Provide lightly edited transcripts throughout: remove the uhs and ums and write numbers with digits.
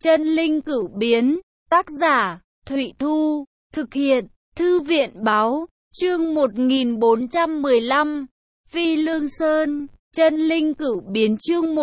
Chân linh cửu biến, tác giả, Thụy Thu, thực hiện, Thư viện báo, chương 1415, Phi Lương Sơn, chân linh cửu biến chương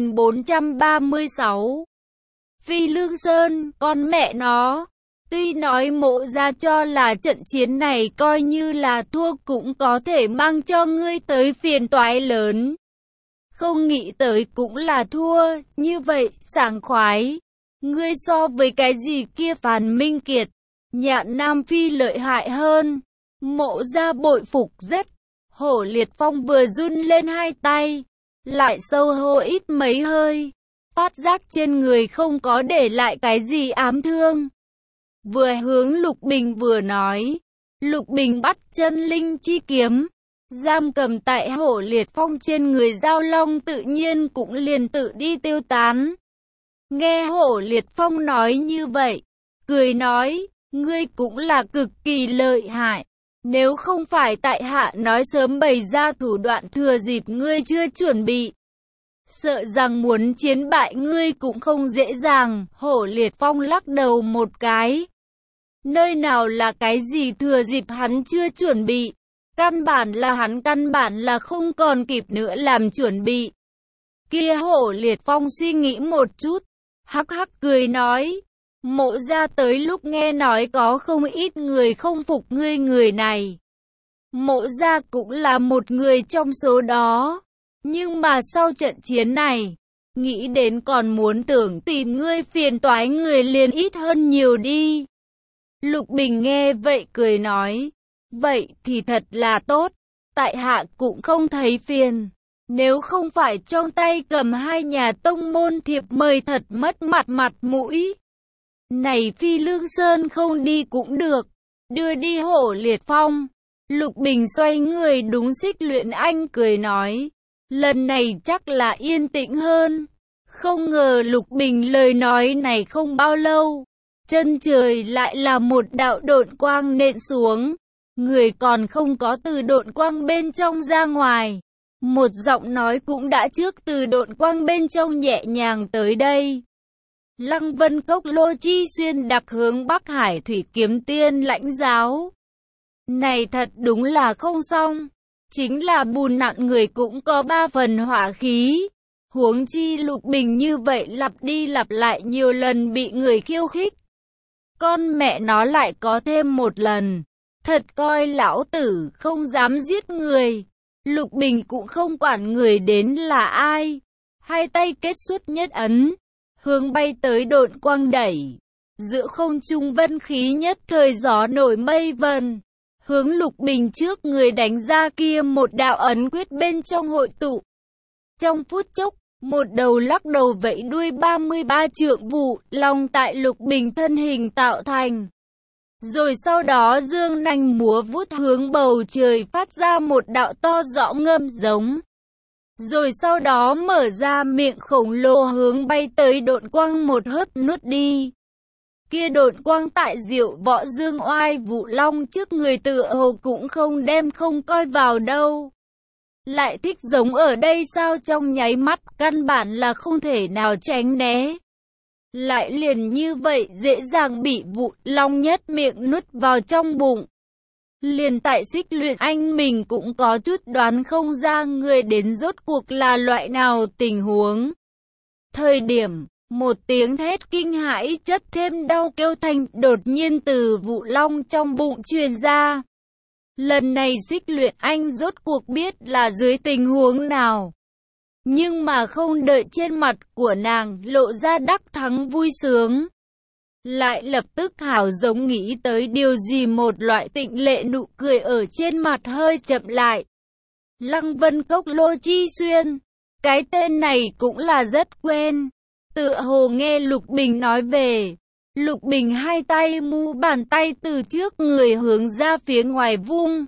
1436. Phi Lương Sơn, con mẹ nó, tuy nói Mộ gia cho là trận chiến này coi như là thua cũng có thể mang cho ngươi tới phiền toái lớn. Không nghĩ tới cũng là thua, như vậy, sảng khoái. Ngươi so với cái gì kia Phàn Minh Kiệt, Nhạn Nam Phi lợi hại hơn. Mộ gia bội phục rất. Hổ Liệt Phong vừa run lên hai tay, lại sâu hô ít mấy hơi, phát giác trên người không có để lại cái gì ám thương. Vừa hướng Lục Bình vừa nói, Lục Bình bắt chân linh chi kiếm, giam cầm tại Hổ Liệt Phong trên người Giao Long tự nhiên cũng liền tự đi tiêu tán. Nghe Hổ Liệt Phong nói như vậy, cười nói, ngươi cũng là cực kỳ lợi hại. Nếu không phải tại hạ nói sớm bày ra thủ đoạn thừa dịp ngươi chưa chuẩn bị, sợ rằng muốn chiến bại ngươi cũng không dễ dàng. Hổ Liệt Phong lắc đầu một cái. Nơi nào là cái gì thừa dịp hắn chưa chuẩn bị, căn bản là không còn kịp nữa làm chuẩn bị. Kia Hổ Liệt Phong suy nghĩ một chút, hắc hắc cười nói, Mộ gia tới lúc nghe nói có không ít người không phục ngươi người này. Mộ gia cũng là một người trong số đó. Nhưng mà sau trận chiến này, nghĩ đến còn muốn tưởng tìm ngươi phiền toái người liền ít hơn nhiều đi. Lục Bình nghe vậy cười nói, vậy thì thật là tốt, tại hạ cũng không thấy phiền. Nếu không phải trong tay cầm hai nhà tông môn thiệp mời thật mất mặt mũi. Này Phi Lương Sơn không đi cũng được, đưa đi Hổ Liệt Phong. Lục Bình xoay người đúng Xích Luyện Anh cười nói, lần này chắc là yên tĩnh hơn. Không ngờ Lục Bình lời nói này không bao lâu, chân trời lại là một đạo độn quang nện xuống. Người còn không có từ độn quang bên trong ra ngoài, một giọng nói cũng đã trước từ độn quang bên trong nhẹ nhàng tới đây. Lăng Vân Cốc Lô Chi Xuyên đặc hướng Bắc Hải Thủy Kiếm Tiên lãnh giáo. Này thật đúng là không xong. Chính là bùn nặn người cũng có 3 phần hỏa khí. Huống chi Lục Bình như vậy lặp đi lặp lại nhiều lần bị người khiêu khích. Con mẹ nó lại có thêm một lần. Thật coi lão tử không dám giết người. Lục Bình cũng không quản người đến là ai. Hai tay kết xuất nhất ấn, hướng bay tới độn quang đẩy. Giữa không trung vân khí nhất thời gió nổi mây vần. Hướng Lục Bình trước người đánh ra kia một đạo ấn quyết bên trong hội tụ. Trong phút chốc, một đầu lắc đầu vẫy đuôi 33 trượng vụ long tại Lục Bình thân hình tạo thành. Rồi sau đó dương nanh múa vút hướng bầu trời phát ra một đạo to rõ ngâm giống. Rồi sau đó mở ra miệng khổng lồ hướng bay tới độn quang một hớp nuốt đi. Kia độn quang tại Diệu Võ Dương Oai Vũ Long trước người tựa hồ cũng không đem không coi vào đâu. Lại thích giống ở đây sao trong nháy mắt căn bản là không thể nào tránh né. Lại liền như vậy dễ dàng bị Vũ Long nhất miệng nuốt vào trong bụng. Liền tại Xích Luyện Anh mình cũng có chút đoán không ra người đến rốt cuộc là loại nào tình huống. Thời điểm, một tiếng thét kinh hãi chất thêm đau kêu thanh đột nhiên từ Vũ Long trong bụng truyền ra. Lần này Xích Luyện Anh rốt cuộc biết là dưới tình huống nào. Nhưng mà không đợi trên mặt của nàng lộ ra đắc thắng vui sướng, lại lập tức hảo giống nghĩ tới điều gì một loại tịnh lệ nụ cười ở trên mặt hơi chậm lại. Lăng Vân Cốc Lô Chi Xuyên, cái tên này cũng là rất quen. Tựa hồ nghe Lục Bình nói về. Lục Bình hai tay mu bàn tay từ trước người hướng ra phía ngoài vung.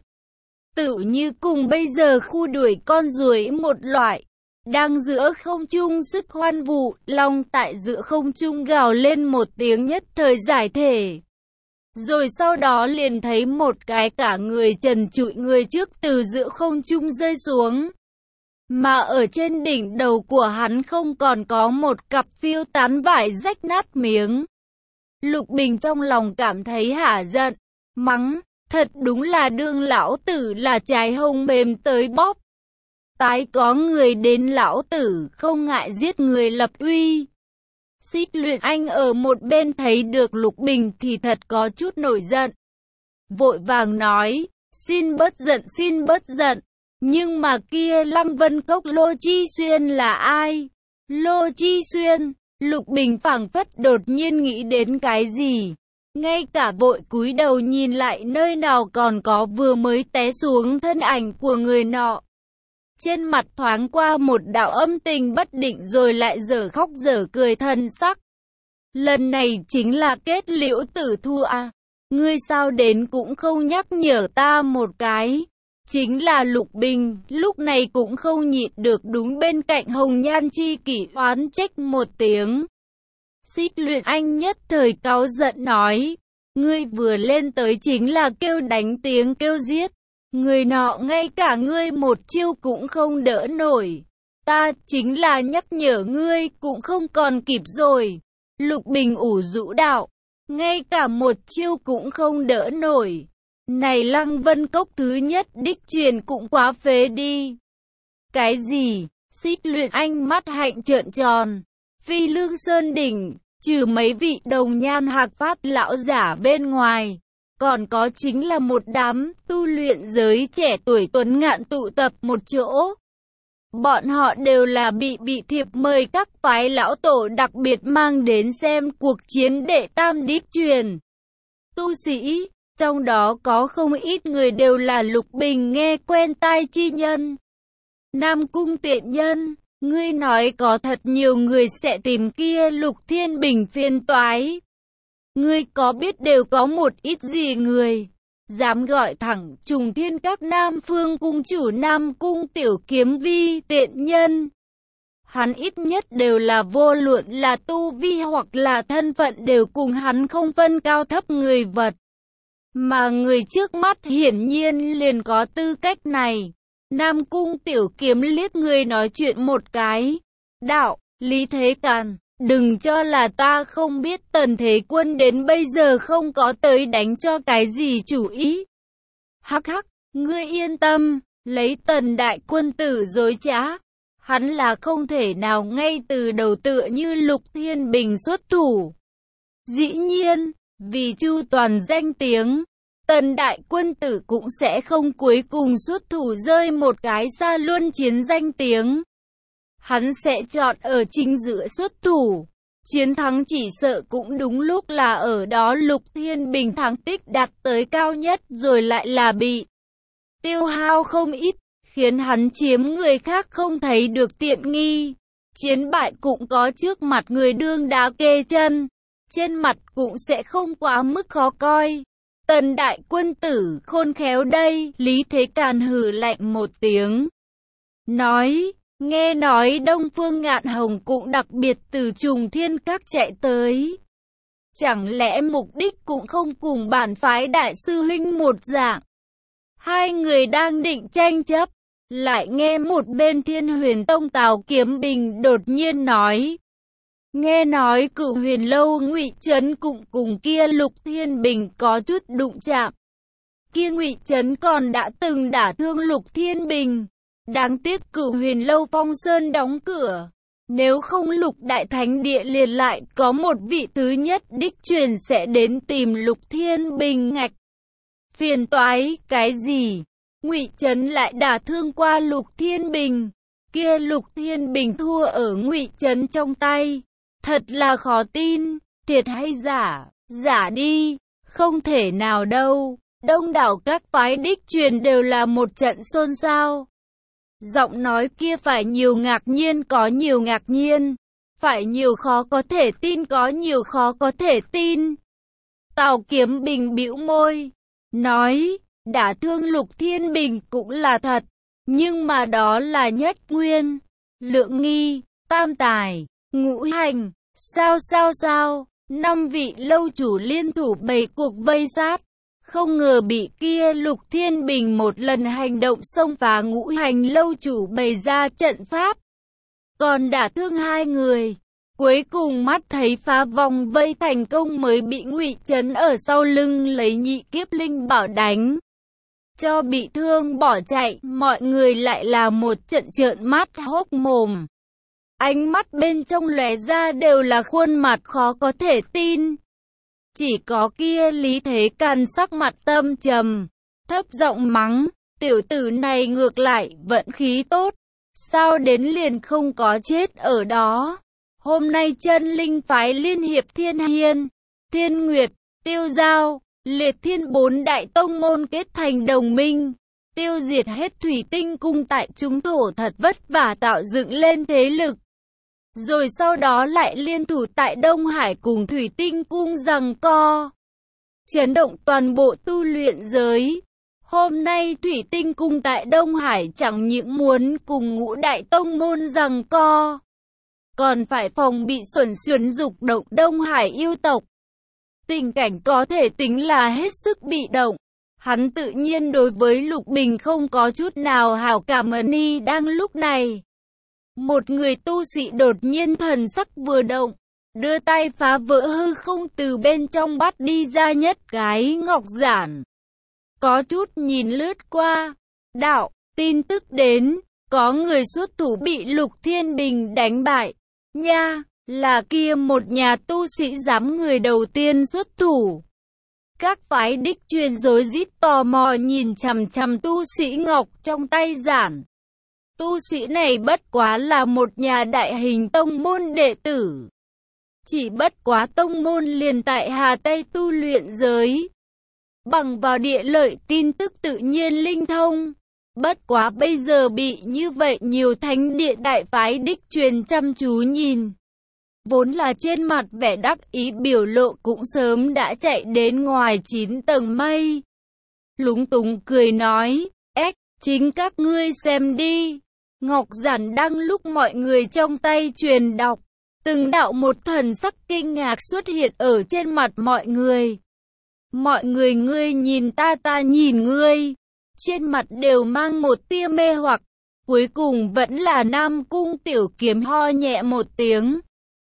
Tự như cùng bây giờ khu đuổi con ruồi một loại. Đang giữa không trung sức hoan vụ, long tại giữa không trung gào lên một tiếng nhất thời giải thể. Rồi sau đó liền thấy một cái cả người trần trụi người trước từ giữa không trung rơi xuống. Mà ở trên đỉnh đầu của hắn không còn có một cặp phiêu tán vải rách nát miếng. Lục Bình trong lòng cảm thấy hả giận, mắng, thật đúng là đương lão tử là trái hồng mềm tới bóp. Tái có người đến lão tử không ngại giết người lập uy. Xích Luyện Anh ở một bên thấy được Lục Bình thì thật có chút nổi giận. Vội vàng nói, xin bớt giận. Nhưng mà kia Lăng Vân Cốc Lô Chi Xuyên là ai? Lô Chi Xuyên, Lục Bình phảng phất đột nhiên nghĩ đến cái gì. Ngay cả vội cúi đầu nhìn lại nơi nào còn có vừa mới té xuống thân ảnh của người nọ. Trên mặt thoáng qua một đạo âm tình bất định rồi lại dở khóc dở cười thần sắc. Lần này chính là kết liễu tử thua à? Ngươi sao đến cũng không nhắc nhở ta một cái. Chính là Lục Bình, lúc này cũng không nhịn được đúng bên cạnh Hồng Nhan chi kỷ oán trách một tiếng. Xích Luyện Anh nhất thời cáu giận nói, ngươi vừa lên tới chính là kêu đánh tiếng kêu giết. Người nọ ngay cả ngươi một chiêu cũng không đỡ nổi. Ta chính là nhắc nhở ngươi cũng không còn kịp rồi. Lục Bình ủ rũ đạo, ngay cả một chiêu cũng không đỡ nổi. Này Lăng Vân Cốc thứ nhất đích truyền cũng quá phế đi. Cái gì? Xích Luyện Anh mắt hạnh trợn tròn. Phi Lương Sơn đỉnh, trừ mấy vị đồng nhan hạc phát lão giả bên ngoài, còn có chính là một đám tu luyện giới trẻ tuổi tuấn ngạn tụ tập một chỗ. Bọn họ đều là bị thiệp mời các phái lão tổ đặc biệt mang đến xem cuộc chiến đệ tam đích truyền. Tu sĩ, trong đó có không ít người đều là Lục Bình nghe quen tai chi nhân. Nam Cung tiện nhân, ngươi nói có thật nhiều người sẽ tìm kia Lục Thiên Bình phiền toái. Ngươi có biết đều có một ít gì người dám gọi thẳng Trùng Thiên Các Nam Phương cung chủ Nam Cung Tiểu Kiếm Vi tiện nhân. Hắn ít nhất đều là vô luận là tu vi hoặc là thân phận đều cùng hắn không phân cao thấp người vật. Mà người trước mắt hiển nhiên liền có tư cách này. Nam Cung Tiểu Kiếm liếc người nói chuyện một cái. Đạo, Lý Thế Càn, đừng cho là ta không biết Tần Thế Quân đến bây giờ không có tới đánh cho cái gì chủ ý. Hắc hắc, ngươi yên tâm, lấy Tần Đại Quân tử dối trá. Hắn là không thể nào ngay từ đầu tựa như Lục Thiên Bình xuất thủ. Dĩ nhiên, vì chu toàn danh tiếng, Tần Đại Quân tử cũng sẽ không cuối cùng xuất thủ rơi một cái xa luôn chiến danh tiếng. Hắn sẽ chọn ở chính giữa xuất thủ. Chiến thắng chỉ sợ cũng đúng lúc là ở đó Lục Thiên Bình thắng tích đạt tới cao nhất rồi lại là bị tiêu hao không ít, khiến hắn chiếm người khác không thấy được tiện nghi. Chiến bại cũng có trước mặt người đương đá kê chân, trên mặt cũng sẽ không quá mức khó coi. Tần Đại Quân tử khôn khéo đây, Lý Thế Càn hừ lạnh một tiếng. Nói, nghe nói Đông Phương Ngạn Hồng cũng đặc biệt từ Trùng Thiên Các chạy tới. Chẳng lẽ mục đích cũng không cùng bản phái đại sư huynh một dạng. Hai người đang định tranh chấp, lại nghe một bên Thiên Huyền Tông Tào Kiếm Bình đột nhiên nói. Nghe nói Cửu Huyền Lâu Ngụy Trấn cũng cùng kia Lục Thiên Bình có chút đụng chạm. Kia Ngụy Trấn còn đã từng đả thương Lục Thiên Bình. Đáng tiếc Cửu Huyền Lâu Phong Sơn đóng cửa. Nếu không Lục Đại Thánh Địa liền lại có một vị thứ nhất đích truyền sẽ đến tìm Lục Thiên Bình ngạch. Phiền toái, cái gì? Ngụy Trấn lại đả thương qua Lục Thiên Bình. Kia Lục Thiên Bình thua ở Ngụy Trấn trong tay. Thật là khó tin, thiệt hay giả? Giả đi, không thể nào đâu. Đông đảo các phái đích truyền đều là một trận xôn xao. Giọng nói kia phải nhiều ngạc nhiên có nhiều ngạc nhiên, phải nhiều khó có thể tin có nhiều khó có thể tin. Tào Kiếm Bình bĩu môi, nói, đả thương Lục Thiên Bình cũng là thật, nhưng mà đó là Nhất Nguyên, Lượng Nghi, Tam Tài, Ngũ Hành, sao, 5 vị lâu chủ liên thủ bày cuộc vây sát. Không ngờ bị kia Lục Thiên Bình một lần hành động xông phá Ngũ Hành lâu chủ bày ra trận pháp, còn đả thương hai người. Cuối cùng mắt thấy phá vòng vây thành công mới bị Ngụy Trấn ở sau lưng lấy nhị kiếp linh bảo đánh cho bị thương bỏ chạy. Mọi người lại là một trận trợn mắt hốc mồm. Ánh mắt bên trong lóe ra đều là khuôn mặt khó có thể tin. Chỉ có kia Lý Thế Càn sắc mặt tâm trầm, thấp giọng mắng, tiểu tử này ngược lại vận khí tốt, sao đến liền không có chết ở đó. Hôm nay chân linh phái liên hiệp Thiên Hiên, Thiên Nguyệt, Tiêu Giao, Liệt Thiên bốn đại tông môn kết thành đồng minh, tiêu diệt hết Thủy Tinh cung tại chúng thổ thật vất vả tạo dựng lên thế lực. Rồi sau đó lại liên thủ tại Đông Hải cùng Thủy Tinh cung giằng co, chấn động toàn bộ tu luyện giới. Hôm nay Thủy Tinh cung tại Đông Hải chẳng những muốn cùng ngũ đại tông môn giằng co, còn phải phòng bị xuẩn dục động Đông Hải yêu tộc. Tình cảnh có thể tính là hết sức bị động. Hắn tự nhiên đối với Lục Bình không có chút nào hảo cảm. Ni đang lúc này, một người tu sĩ đột nhiên thần sắc vừa động, đưa tay phá vỡ hư không, từ bên trong bắt đi ra nhất cái ngọc giản. Có chút nhìn lướt qua, đạo, tin tức đến, có người xuất thủ bị Lục Thiên Bình đánh bại. Nha, là kia một nhà tu sĩ dám người đầu tiên xuất thủ. Các phái đích truyền rối rít tò mò nhìn chằm chằm tu sĩ ngọc trong tay giản. Tu sĩ này bất quá là một nhà đại hình tông môn đệ tử. Chỉ bất quá tông môn liền tại Hà Tây tu luyện giới. Bằng vào địa lợi tin tức tự nhiên linh thông. Bất quá bây giờ bị như vậy nhiều thánh địa đại phái đích truyền chăm chú nhìn. Vốn là trên mặt vẻ đắc ý biểu lộ cũng sớm đã chạy đến ngoài 9 tầng mây. Lúng túng cười nói, chính các ngươi xem đi. Ngọc giản đang lúc mọi người trong tay truyền đọc. Từng đạo một thần sắc kinh ngạc xuất hiện ở trên mặt mọi người. Mọi người ngươi nhìn ta nhìn ngươi. Trên mặt đều mang một tia mê hoặc. Cuối cùng vẫn là Nam Cung Tiểu Kiếm ho nhẹ một tiếng.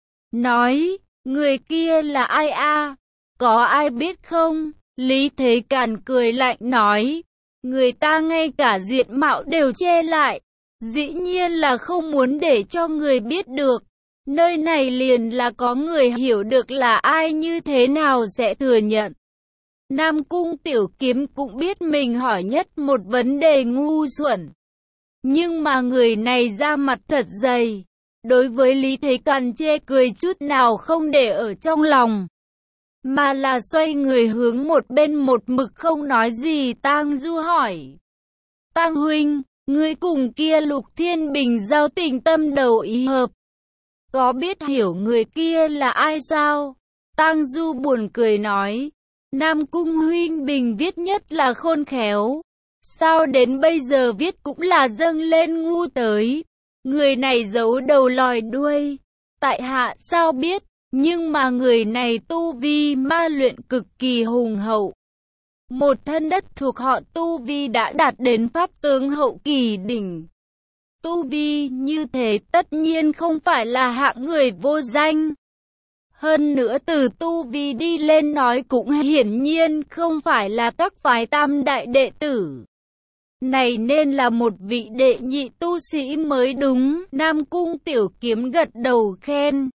Nói, người kia là ai a? Có ai biết không? Lý Thế Càn cười lạnh nói, người ta ngay cả diện mạo đều che lại. Dĩ nhiên là không muốn để cho người biết được. Nơi này liền là có người hiểu được là ai, như thế nào sẽ thừa nhận. Nam Cung Tiểu Kiếm cũng biết mình hỏi nhất một vấn đề ngu xuẩn. Nhưng mà người này ra mặt thật dày. Đối với Lý Thế Càn chê cười chút nào không để ở trong lòng. Mà là xoay người hướng một bên một mực không nói gì Tang Du hỏi. Tang huynh, ngươi cùng kia Lục Thiên Bình giao tình tâm đầu ý hợp. Có biết hiểu người kia là ai sao? Tang Du buồn cười nói. Nam Cung huynh Bình viết nhất là khôn khéo. Sao đến bây giờ viết cũng là dâng lên ngu tới. Người này giấu đầu lòi đuôi. Tại hạ sao biết, nhưng mà người này tu vi ma luyện cực kỳ hùng hậu. Một thân đất thuộc họ tu vi đã đạt đến pháp tướng hậu kỳ đỉnh. Tu vi như thế tất nhiên không phải là hạng người vô danh. Hơn nữa từ tu vi đi lên nói cũng hiển nhiên không phải là các phái tam đại đệ tử. Này nên là một vị đệ nhị tu sĩ mới đúng. Nam Cung Tiểu Kiếm gật đầu khen.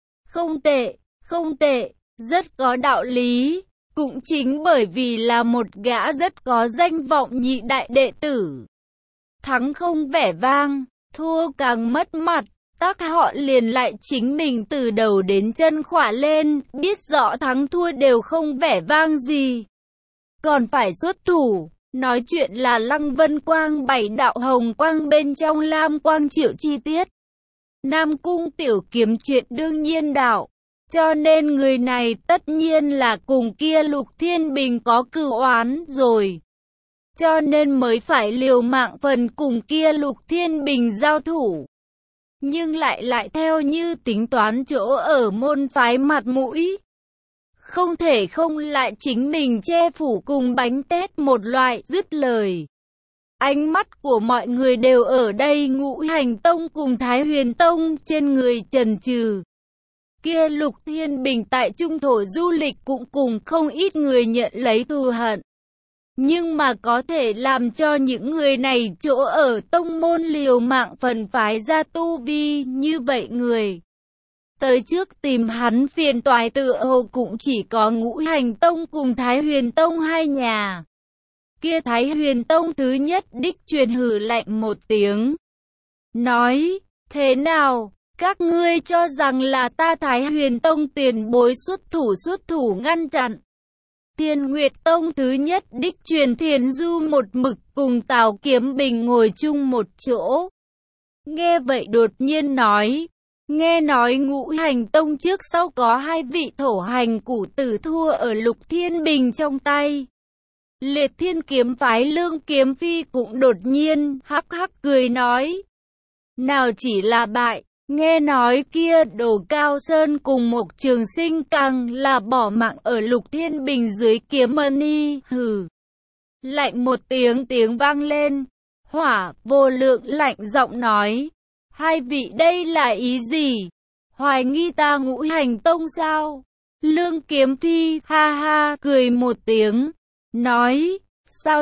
Không tệ, rất có đạo lý. Cũng chính bởi vì là một gã rất có danh vọng nhị đại đệ tử. Thắng không vẻ vang, thua càng mất mặt. Các họ liền lại chính mình từ đầu đến chân khỏa lên, biết rõ thắng thua đều không vẻ vang gì. Còn phải xuất thủ. Nói chuyện là Lăng Vân Quang 7 đạo hồng quang bên trong lam quang triệu chi tiết. Nam Cung Tiểu Kiếm chuyện đương nhiên đạo. Cho nên người này tất nhiên là cùng kia Lục Thiên Bình có cừu oán rồi. Cho nên mới phải liều mạng phần cùng kia Lục Thiên Bình giao thủ. Nhưng lại theo như tính toán chỗ ở môn phái mặt mũi. không thể không lại chính mình che phủ cùng bánh tét một loại. Dứt lời, ánh mắt của mọi người đều ở đây Ngũ Hành Tông cùng Thái Huyền Tông trên người chần chừ. Kia Lục Thiên Bình tại trung thổ du lịch cũng cùng không ít người nhận lấy thù hận. Nhưng mà có thể làm cho những người này chỗ ở tông môn liều mạng phần phái ra tu vi như vậy người. Tới trước tìm hắn phiền toái tựa hồ cũng chỉ có Ngũ Hành Tông cùng Thái Huyền Tông hai nhà. Kia Thái Huyền Tông thứ nhất đích truyền hừ lạnh một tiếng. Nói, thế nào, các ngươi cho rằng là ta Thái Huyền Tông tiền bối xuất thủ ngăn chặn. Thiên Nguyệt Tông thứ nhất đích truyền Thiền Du một mực cùng Tào Kiếm Bình ngồi chung một chỗ. Nghe vậy đột nhiên nói, nghe nói Ngũ Hành Tông trước sau có hai vị thổ hành củ tử thua ở Lục Thiên Bình trong tay. Liệt Thiên Kiếm phái Lương Kiếm Phi cũng đột nhiên hắc hắc cười nói, nào chỉ là bại, nghe nói kia Đồ Cao Sơn cùng Mộc Trường Sinh càng là bỏ mạng ở Lục Thiên Bình dưới kiếm mani. Hừ. Lạnh một tiếng vang lên, Hỏa Vô Lượng lạnh giọng nói, hai vị đây là ý gì? Hoài nghi ta Ngũ Hành Tông sao? Lương Kiếm Phi ha ha cười một tiếng, nói, sao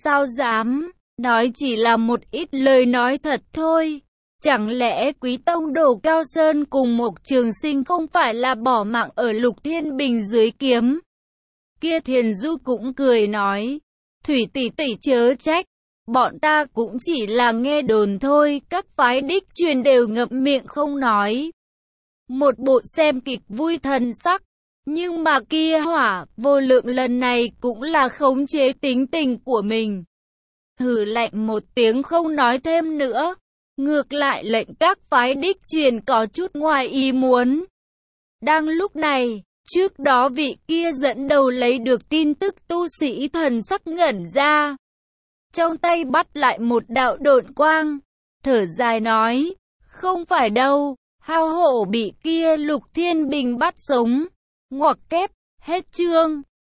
dám, nói chỉ là một ít lời nói thật thôi. Chẳng lẽ Quý Tông Đồ Cao Sơn cùng Mộc Trường Sinh không phải là bỏ mạng ở Lục Thiên Bình dưới kiếm? Kia Thiền Du cũng cười nói, Thủy tỷ tỷ chớ trách, bọn ta cũng chỉ là nghe đồn thôi, các phái đích truyền đều ngậm miệng không nói. Một bộ xem kịch vui thần sắc, nhưng mà kia Hỏa Vô Lượng lần này cũng là khống chế tính tình của mình. Hừ lạnh một tiếng không nói thêm nữa. Ngược lại lệnh các phái đích truyền có chút ngoài ý muốn. Đang lúc này, trước đó vị kia dẫn đầu lấy được tin tức tu sĩ thần sắc ngẩn ra. Trong tay bắt lại một đạo độn quang, thở dài nói, không phải đâu, hao hổ bị kia Lục Thiên Bình bắt sống. Ngoặc kép, hết chương.